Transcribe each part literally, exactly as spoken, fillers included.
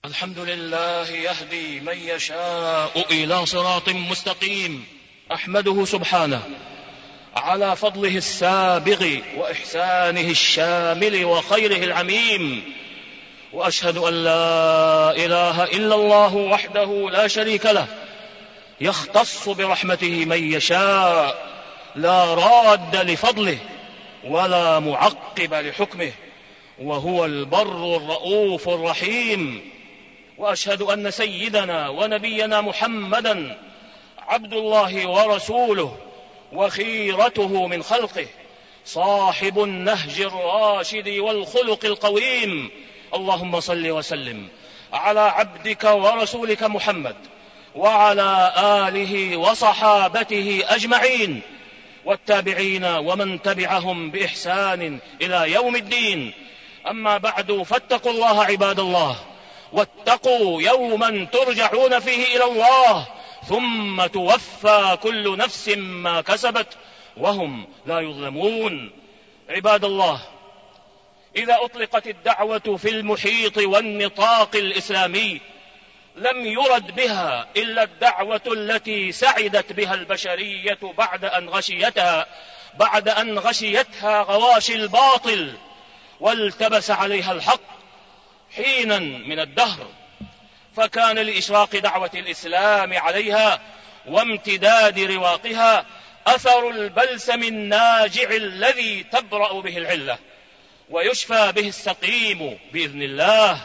الحمد لله يهدي من يشاء إلى صراط مستقيم. أحمده سبحانه على فضله السابغ وإحسانه الشامل وخيره العميم، وأشهد أن لا إله إلا الله وحده لا شريك له، يختص برحمته من يشاء، لا راد لفضله ولا معقب لحكمه، وهو البر الرؤوف الرحيم. وأشهد أن سيدنا ونبينا محمدا عبد الله ورسوله وخيرته من خلقه، صاحب النهج الراشد والخلق القويم. اللهم صل وسلم على عبدك ورسولك محمد وعلى آله وصحابته أجمعين، والتابعين ومن تبعهم بإحسان إلى يوم الدين. أما بعد، فاتقوا الله عباد الله، واتقوا يوما ترجعون فيه إلى الله، ثم توفى كل نفس ما كسبت وهم لا يظلمون. عباد الله، إذا أطلقت الدعوة في المحيط والنطاق الإسلامي لم يرد بها إلا الدعوة التي سعدت بها البشرية بعد أن غشيتها بعد أن غشيتها غواشي الباطل والتبس عليها الحق حينا من الدهر، فكان لإشراق دعوة الإسلام عليها وامتداد رواقها أثر البلسم الناجع الذي تبرأ به العلة ويشفى به السقيم بإذن الله.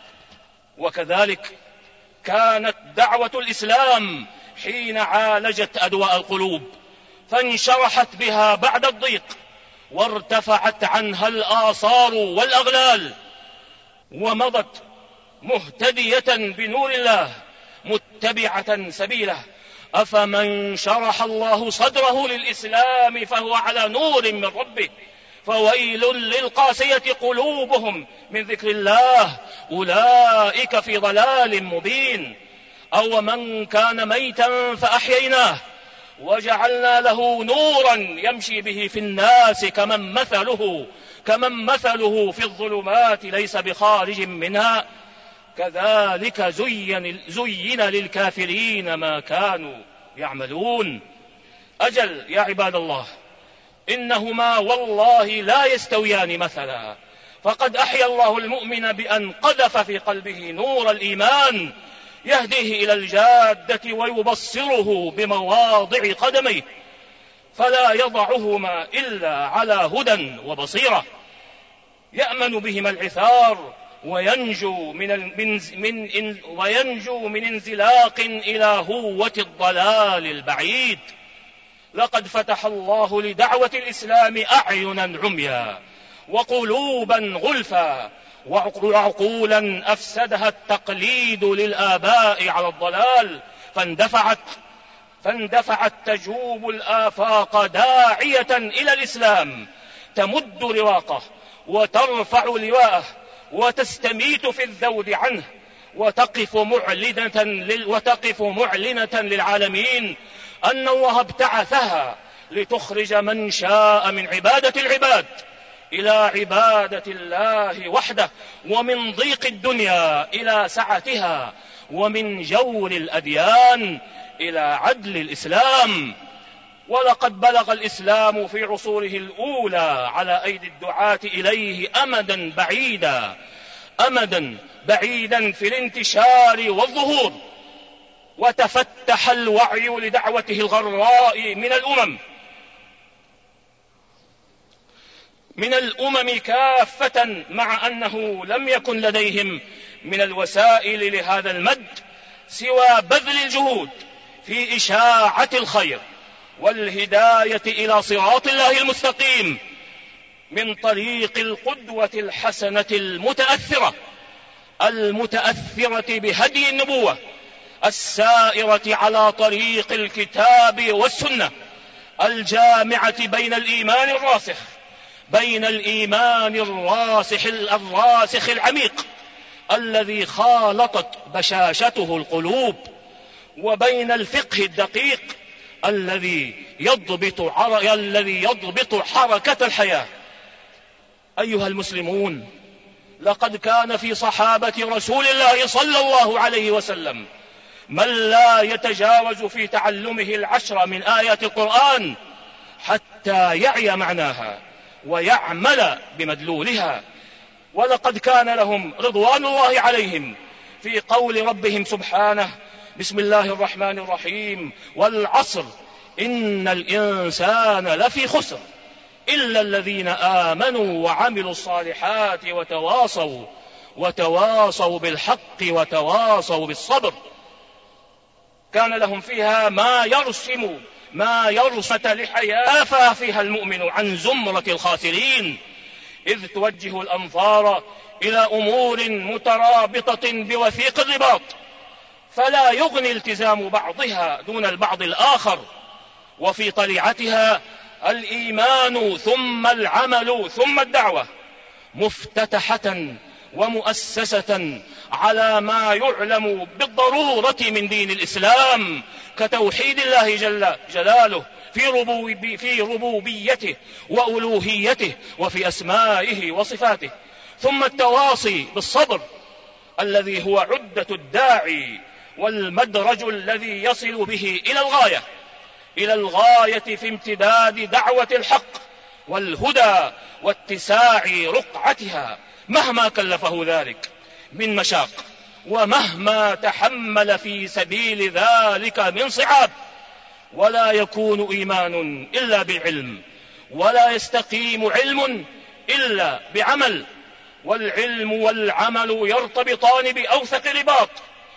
وكذلك كانت دعوة الإسلام حين عالجت أدواء القلوب فانشرحت بها بعد الضيق، وارتفعت عنها الآثار والأغلال، ومضت مهتدية بنور الله متبعة سبيله. أفمن شرح الله صدره للإسلام فهو على نور من ربه، فويل للقاسية قلوبهم من ذكر الله، أولئك في ضلال مبين. أو من كان ميتا فأحييناه وجعلنا له نورا يمشي به في الناس كمن مثله كمن مثله في الظلمات ليس بخارج منها، كذلك زين, زين للكافرين ما كانوا يعملون. أجل يا عباد الله، إنهما والله لا يستويان مثلا، فقد أحيا الله المؤمن بأن قذف في قلبه نور الإيمان يهديه إلى الجادة ويبصره بمواضع قدميه، فلا يضعهما إلا على هدى وبصيرة يأمن بهما العثار وينجو من, من, من, وينجو من انزلاق إلى هوة الضلال البعيد. لقد فتح الله لدعوة الإسلام أعينا عميا وقلوبا غلفا وعقولا أفسدها التقليد للآباء على الضلال، فاندفعت فاندفعت تجوب الآفاق داعية إلى الإسلام، تمد رواقه وترفع لواءه وتستميت في الذود عنه، وتقف معلنة, لل وتقف معلنة للعالمين أن الله ابتعثها لتخرج من شاء من عبادة العباد إلى عبادة الله وحده، ومن ضيق الدنيا إلى سعتها، ومن جور الأديان إلى عدل الإسلام. ولقد بلغ الإسلام في عصوره الأولى على أيدي الدعاة إليه أمدا بعيدا أمدا بعيدا في الانتشار والظهور، وتفتح الوعي لدعوته الغراء من الأمم من الأمم كافة، مع أنه لم يكن لديهم من الوسائل لهذا المد سوى بذل الجهود في إشاعة الخير والهداية إلى صراط الله المستقيم من طريق القدوة الحسنة المتأثرة المتأثرة بهدي النبوة السائرة على طريق الكتاب والسنة، الجامعة بين الإيمان الراسخ بين الإيمان الراسخ الراسخ العميق الذي خالطت بشاشته القلوب، وبين الفقه الدقيق الذي يضبط عر... الذي يضبط حركة الحياة. أيها المسلمون، لقد كان في صحابة رسول الله صلى الله عليه وسلم من لا يتجاوز في تعلمه العشر من آيات القرآن حتى يعي معناها ويعمل بمدلولها. ولقد كان لهم رضوان الله عليهم في قول ربهم سبحانه: بسم الله الرحمن الرحيم، والعصر إن الإنسان لفي خسر إلا الذين آمنوا وعملوا الصالحات وتواصوا وتواصوا بالحق وتواصوا بالصبر. كان لهم فيها ما يرسم ما يرسم لحياة فيها المؤمن عن زمرة الخاسرين، إذ توجه الأنظار إلى أمور مترابطة بوثيق الرباط، فلا يغني التزام بعضها دون البعض الآخر، وفي طليعتها الإيمان ثم العمل ثم الدعوة، مفتتحة ومؤسسة على ما يعلم بالضرورة من دين الإسلام كتوحيد الله جل جلاله في, ربوبي في ربوبيته وألوهيته وفي أسمائه وصفاته، ثم التواصي بالصبر الذي هو عدة الداعي والمدرج الذي يصل به إلى الغاية إلى الغاية في امتداد دعوة الحق والهدى واتساع رقعتها مهما كلفه ذلك من مشاق، ومهما تحمل في سبيل ذلك من صعاب. ولا يكون إيمان إلا بعلم، ولا يستقيم علم إلا بعمل، والعلم والعمل يرتبطان بأوثق رباط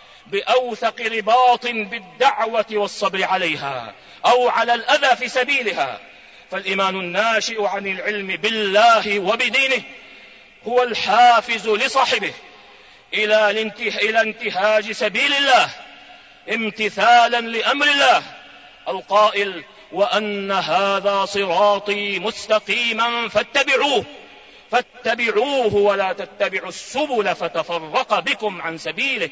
بأوثق رباط بالدعوة والصبر عليها أو على الأذى في سبيلها. فالإيمان الناشئ عن العلم بالله وبدينه هو الحافز لصاحبه إلى إلى انتهاج سبيل الله امتثالا لأمر الله القائل: وأن هذا صراطي مستقيما فاتبعوه فاتبعوه ولا تتبعوا السبل فتفرق بكم عن سبيله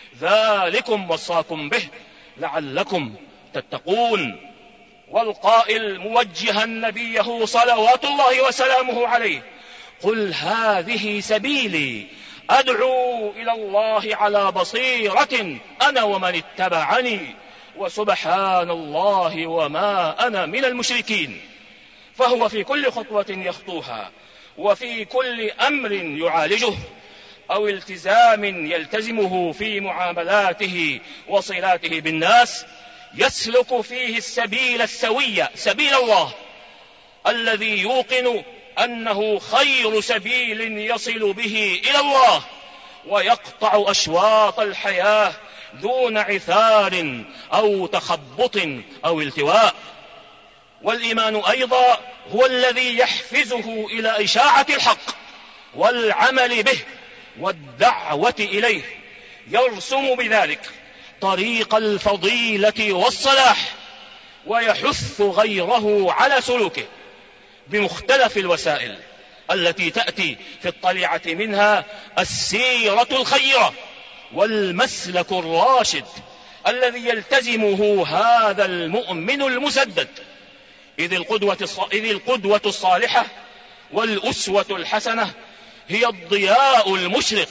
ذلكم وصاكم به لعلكم تتقون. والقائل موجها نبيه صلوات الله وسلامه عليه: قل هذه سبيلي أدعو إلى الله على بصيرة أنا ومن اتبعني وسبحان الله وما أنا من المشركين. فهو في كل خطوة يخطوها وفي كل أمر يعالجه أو التزام يلتزمه في معاملاته وصلاته بالناس يسلك فيه السبيل السوي، سبيل الله الذي يوقن أنه خير سبيل يصل به إلى الله ويقطع أشواط الحياة دون عثار أو تخبط أو التواء. والإيمان أيضا هو الذي يحفزه إلى إشاعة الحق والعمل به والدعوة إليه، يرسم بذلك طريق الفضيلة والصلاح ويحث غيره على سلوكه بمختلف الوسائل التي تأتي في الطليعة منها السيرة الخيرة والمسلك الراشد الذي يلتزمه هذا المؤمن المسدد، إذ القدوة, إذ القدوة الصالحة والأسوة الحسنة هي الضياء المشرق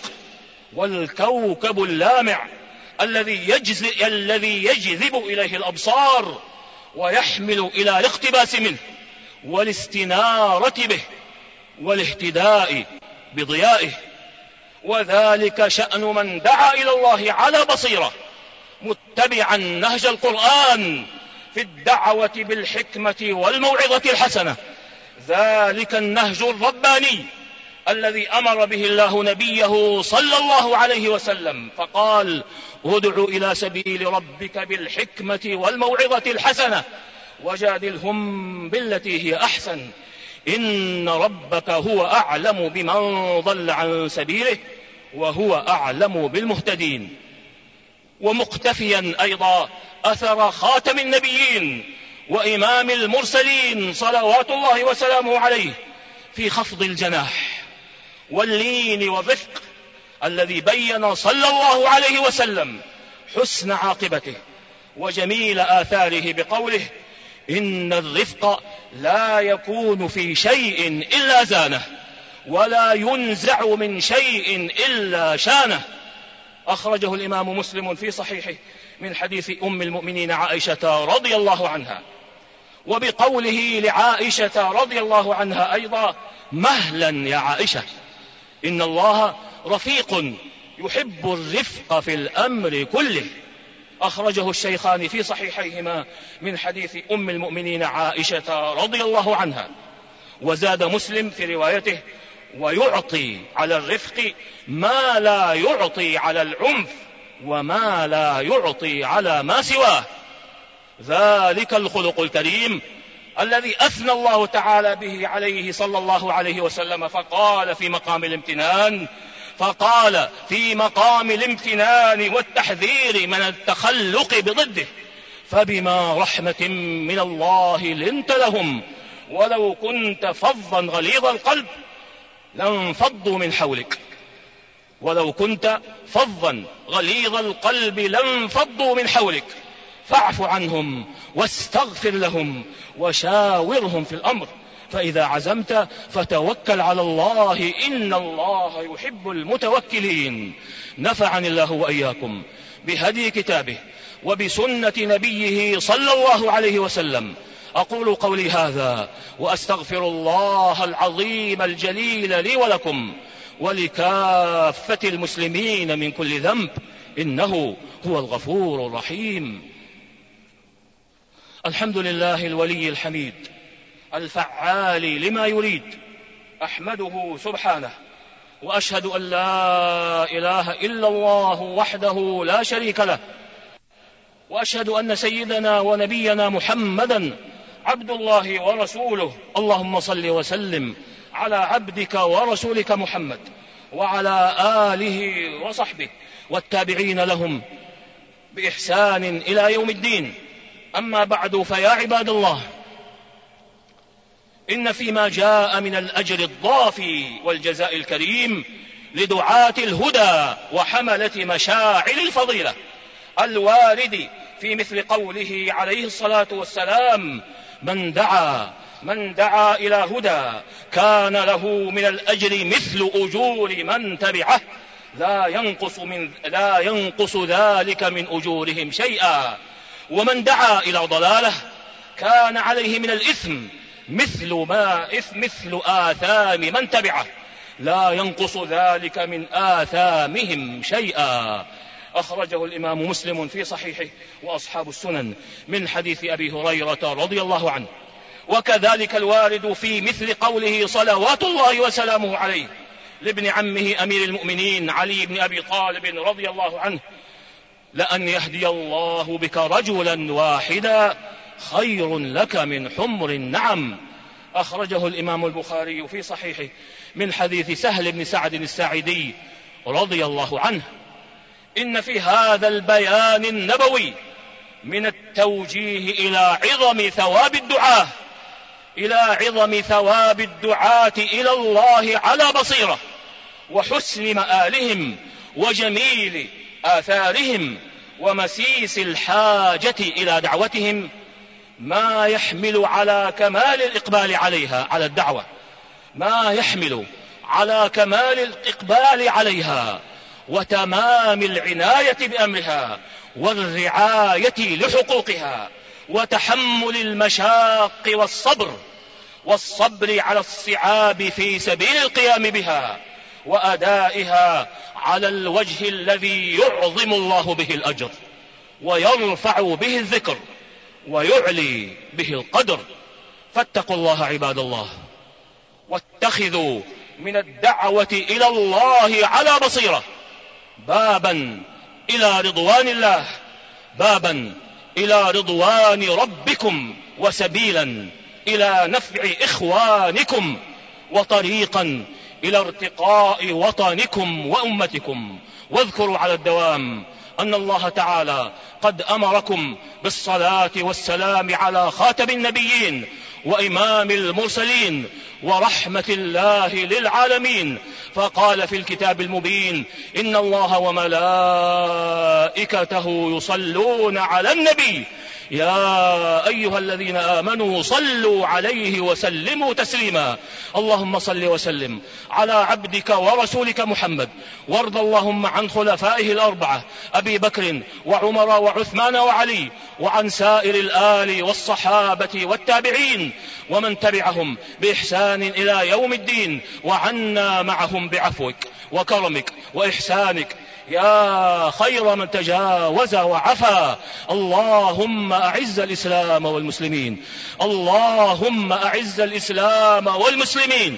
والكوكب اللامع الذي يجذب, الذي يجذب إليه الأبصار ويحمل إلى الاقتباس منه والاستنارة به والاهتداء بضيائه. وذلك شأن من دعا إلى الله على بصيرة متبعا نهج القرآن في الدعوة بالحكمة والموعظة الحسنة، ذلك النهج الرباني الذي أمر به الله نبيه صلى الله عليه وسلم فقال: ادع إلى سبيل ربك بالحكمة والموعظة الحسنة وجادلهم بالتي هي أحسن إن ربك هو أعلم بمن ضل عن سبيله وهو أعلم بالمهتدين. ومقتفيا أيضا أثر خاتم النبيين وإمام المرسلين صلوات الله وسلامه عليه في خفض الجناح واللين والرفق الذي بين صلى الله عليه وسلم حسن عاقبته وجميل آثاره بقوله: إن الرفق لا يكون في شيء إلا زانه ولا ينزع من شيء إلا شانه. أخرجه الإمام مسلم في صحيحه من حديث أم المؤمنين عائشة رضي الله عنها. وبقوله لعائشة رضي الله عنها أيضا: مهلا يا عائشة، إن الله رفيق يحب الرفق في الأمر كله. أخرجه الشيخان في صحيحيهما من حديث أم المؤمنين عائشة رضي الله عنها. وزاد مسلم في روايته: ويعطي على الرفق ما لا يعطي على العنف وما لا يعطي على ما سواه. ذلك الخلق الكريم الذي أثنى الله تعالى به عليه صلى الله عليه وسلم، فقال في مقام الامتنان فقال في مقام الامتنان والتحذير من التخلق بضده: فبما رحمة من الله لنت لهم ولو كنت فظا غليظ القلب لانفضوا من حولك ولو كنت فظا غليظ القلب لانفضوا من حولك فاعف عنهم واستغفر لهم وشاورهم في الأمر فإذا عزمت فتوكل على الله إن الله يحب المتوكلين. نفعني الله وإياكم بهدي كتابه وبسنة نبيه صلى الله عليه وسلم. أقول قولي هذا وأستغفر الله العظيم الجليل لي ولكم ولكافة المسلمين من كل ذنب، إنه هو الغفور الرحيم. الحمد لله الولي الحميد الفعال لما يريد، أحمده سبحانه وأشهد أن لا إله إلا الله وحده لا شريك له، وأشهد أن سيدنا ونبينا محمدا عبد الله ورسوله. اللهم صل وسلم على عبدك ورسولك محمد وعلى آله وصحبه والتابعين لهم بإحسان إلى يوم الدين. أما بعد، فيا عباد الله، إن فيما جاء من الأجر الضافي والجزاء الكريم لدعاة الهدى وحملة مشاعر الفضيلة الوارد في مثل قوله عليه الصلاة والسلام: من دعا من دعا إلى هدى كان له من الأجر مثل أجور من تبعه لا ينقص من لا ينقص ذلك من أجورهم شيئا، ومن دعا إلى ضلالة كان عليه من الإثم مثل ما مثل آثام من تبعه لا ينقص ذلك من آثامهم شيئا. أخرجه الإمام مسلم في صحيحه وأصحاب السنن من حديث أبي هريرة رضي الله عنه. وكذلك الوارد في مثل قوله صلوات الله وسلامه عليه لابن عمه أمير المؤمنين علي بن أبي طالب رضي الله عنه: لأن يهدي الله بك رجلا واحدا خير لك من حمر النعم. أخرجه الإمام البخاري في صحيحه من حديث سهل بن سعد الساعدي رضي الله عنه. إن في هذا البيان النبوي من التوجيه إلى عظم ثواب الدعاة إلى عظم ثواب الدعاة إلى الله على بصيرة وحسن مآلهم وجميل آثارهم ومسيس الحاجة إلى دعوتهم ما يحمل على كمال الإقبال عليها على الدعوة ما يحمل على كمال الإقبال عليها وتمام العناية بأمرها والرعاية لحقوقها وتحمل المشاق والصبر والصبر على الصعاب في سبيل القيام بها وأدائها على الوجه الذي يعظم الله به الأجر ويرفع به الذكر ويعلي به القدر. فاتقوا الله عباد الله، واتخذوا من الدعوة إلى الله على بصيرة بابا إلى رضوان الله بابا إلى رضوان ربكم وسبيلا إلى نفع إخوانكم وطريقا إلى ارتقاء وطنكم وأمتكم. واذكروا على الدوام أن الله تعالى قد أمركم بالصلاة والسلام على خاتم النبيين وإمام المرسلين ورحمة الله للعالمين، فقال في الكتاب المبين: إن الله وملائكته يصلون على النبي يا أيها الذين آمنوا صلوا عليه وسلموا تسليما. اللهم صل وسلم على عبدك ورسولك محمد، وارض اللهم عن خلفائه الأربعة أبي بكر وعمر وعثمان وعلي، وعن سائر الآل والصحابة والتابعين ومن تبعهم بإحسان إلى يوم الدين، وعنا معهم بعفوك وكرمك وإحسانك يا خير من تجاوز وعفا. اللهم أعز الإسلام والمسلمين، اللهم أعز الإسلام والمسلمين،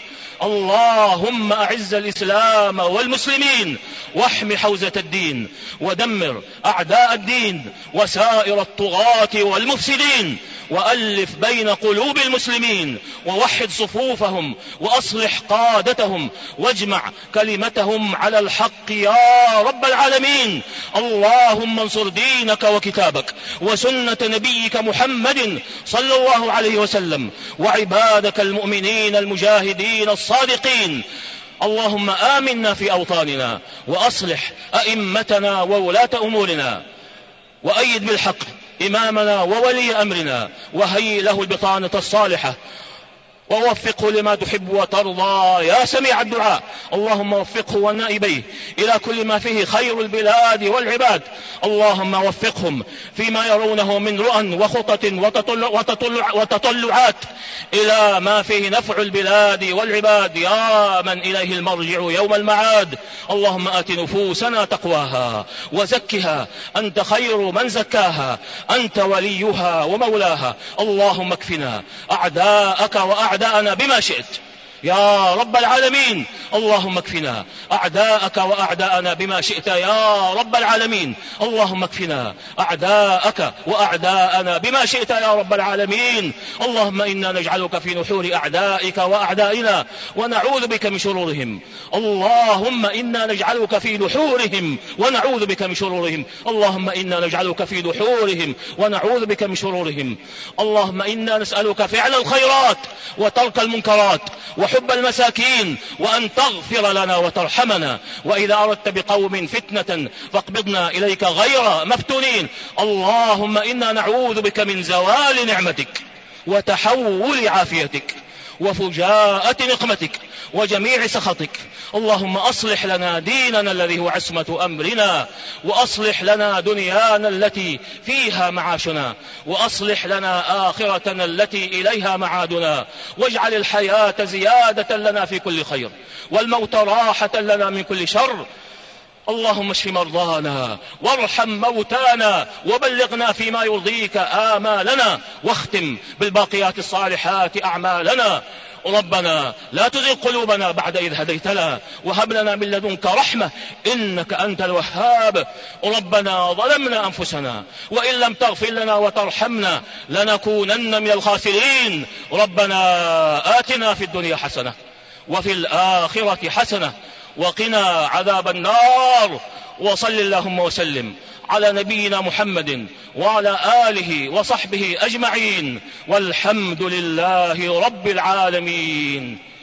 اللهم أعز الإسلام والمسلمين، واحم حوزة الدين، ودمر أعداء الدين وسائر الطغاة والمفسدين، وألف بين قلوب المسلمين، ووحد صفوفهم، وأصلح قادتهم، واجمع كلمتهم على الحق يا رب العالمين. اللهم انصر دينك وكتابك وسنة نبيك محمد صلى الله عليه وسلم، وعبادك المؤمنين المجاهدين الصادقين. اللهم آمنا في أوطاننا، وأصلح أئمتنا وولاة أمورنا، وأيد بالحق إمامنا وولي أمرنا، وهيئ له البطانة الصالحة، ووفقه لما تحب وترضى يا سميع الدعاء. اللهم وفقه ونائبيه إلى كل ما فيه خير البلاد والعباد. اللهم وفقهم فيما يرونه من رؤى وخطط وتطلع وتطلع وتطلعات إلى ما فيه نفع البلاد والعباد يا من إليه المرجع يوم المعاد. اللهم آت نفوسنا تقواها وزكها، أنت خير من زكاها، أنت وليها ومولاها. اللهم اكفنا أعداءك وأعداءنا أعداءنا بما شئت يا رب العالمين. اللهم اكفنا أعداءك وأعداءنا بما شئت يا رب العالمين. اللهم اكفنا أعداءك وأعداءنا بما شئت يا رب العالمين. اللهم إنا نجعلك في نحور أعدائك وأعدائنا ونعوذ بك من شرورهم. اللهم إنا نجعلك في نحورهم ونعوذ بك من شرورهم. اللهم إنا نجعلك في نحورهم ونعوذ بك من شرورهم. اللهم إنا نسألك فعل الخيرات وترك المنكرات وحب المساكين، وأن تغفر لنا وترحمنا، وإذا أردت بقوم فتنة فاقبضنا إليك غير مفتونين. اللهم إنا نعوذ بك من زوال نعمتك وتحول عافيتك وفجاءة نقمتك وجميع سخطك. اللهم أصلح لنا ديننا الذي هو عصمة أمرنا، وأصلح لنا دنيانا التي فيها معاشنا، وأصلح لنا آخرتنا التي إليها معادنا، واجعل الحياة زيادة لنا في كل خير، والموت راحة لنا من كل شر. اللهم اشف مرضانا وارحم موتانا، وبلغنا فيما يرضيك آمالنا، واختم بالباقيات الصالحات أعمالنا. ربنا لا تزغ قلوبنا بعد إذ هديتنا، وهب لنا من لدنك رحمة إنك أنت الوهاب. ربنا ظلمنا أنفسنا، وإن لم تغفر لنا وترحمنا لنكونن من الخاسرين. ربنا آتنا في الدنيا حسنة وفي الآخرة حسنة وقنا عذاب النار. وصل اللهم وسلم على نبينا محمد وعلى آله وصحبه أجمعين، والحمد لله رب العالمين.